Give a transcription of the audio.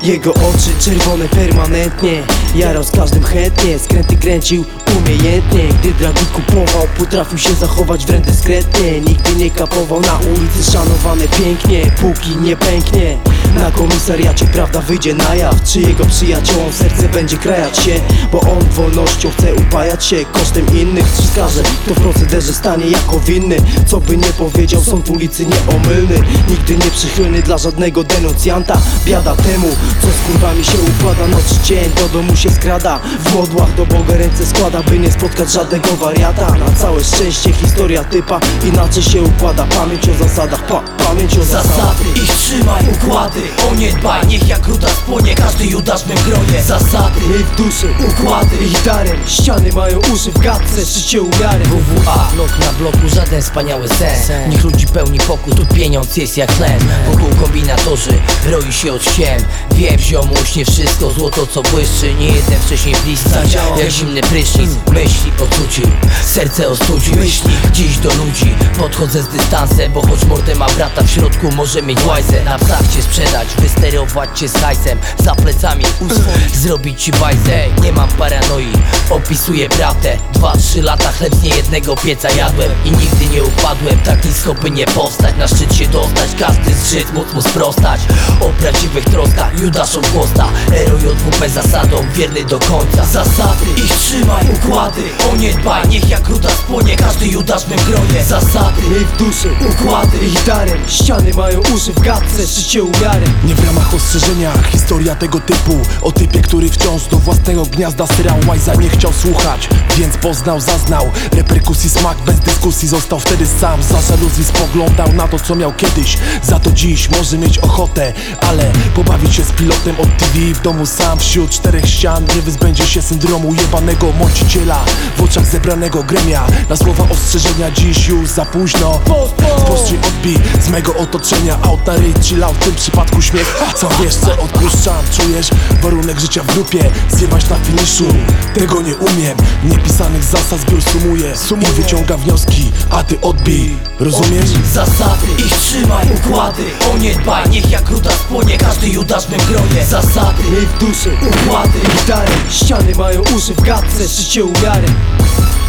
Jego oczy czerwone permanentnie, jarał z każdym chętnie, skręty kręcił umiejętnie. Gdy dragi kupował, potrafił się zachować wręcz dyskretnie. Nigdy nie kapował na ulicy, szanowany pięknie, póki nie pęknie. Na komisariacie prawda wyjdzie na jaw, czy jego przyjaciołom serce będzie krajać się, bo on wolnością chce upajać się kosztem innych. Wskaże, kto w procederze stanie jako winny. Co by nie powiedział, sąd ulicy nieomylny, nigdy nie przychylny dla żadnego denuncjanta. Biada temu, co z kurwami się układa, noc dzień do domu się skrada, w modłach do Boga ręce składa, by nie spotkać żadnego wariata. Na całe szczęście historia typa inaczej się układa. Pamięć o zasadach, pamięć o zasady. Ich trzymaj, układy, o nie dbaj, niech jak ruda spłonie każdy Judasz w mym gronie. Zasady, jej w duszy, układy, ich darem. Ściany mają uszy w gadce, życie umiarem. WWA, blok na bloku, żaden wspaniały sen. Niech ludzi pełni pokus, tu pieniądz jest jak tlen. Wokół kombinatorzy, roi się od ściem. Wiem ziomuś, nie wszystko złoto co błyszczy. Nie jeden wcześniej bliska, jak zimny prysznic. Myśli ocucił, serce ostudził. Myśli dziś do ludzi, podchodzę z dystansem, bo choć mordę ma brata w środku może mieć łajzę. Na psach cię sprzedać, wysterować cię z hajsem, za plecami zrobić ci bajzę. Nie mam paranoi, opisuję prawdę. 2-3 lata chleb z niejednego pieca jadłem i nigdy nie upadłem tak nisko by nie powstać. Na szczyt się dostać, każdy zżyt móc mu sprostać. O prawdziwych troskach, Judaszom chłosta, heroj od WP zasadą, wierny do końca. Zasady, ich trzymaj, układy, o nie dbaj, niech jak ruda spłonie każdy Judasz w mym gronie. Zasady, jej w duszy, układy, ich darem. Ściany mają uszy w gadce, życie umiarem. Nie w ramach ostrzeżenia, historia tego typu, o typie, który wciąż do własnego gniazda syrał łajza nie chciał słuchać, więc poznał, zaznał reperkusji smak, bez dyskusji został wtedy sam. Za żaluzji spoglądał na to co miał kiedyś, za to dziś może mieć ochotę, ale pobawić się z pilotem od TV w domu sam wśród 4 ścian. Nie wyzbędzie się syndromu jebanego mąciciela w oczach zebranego gremia. Na słowa ostrzeżenia dziś już za późno. Spostrzyj odbij z mego otoczenia, aut na ryj, chillał, w tym przypadku śmiech. Sam wiesz co odpuszczam, czujesz warunek życia w grupie, zjebać na finiszu. Tego nie umiem, niepisanych zasad zbiór sumuje i wyciąga wnioski, a ty odbij, rozumiesz? Zasady, ich trzymaj, układy, o nie dbaj, niech jak ruda spłonie każdy Judasz w mym gronie. Zasady, jej w duszy, układy, ich darem. Ściany mają uszy w gadce, życie umiarem.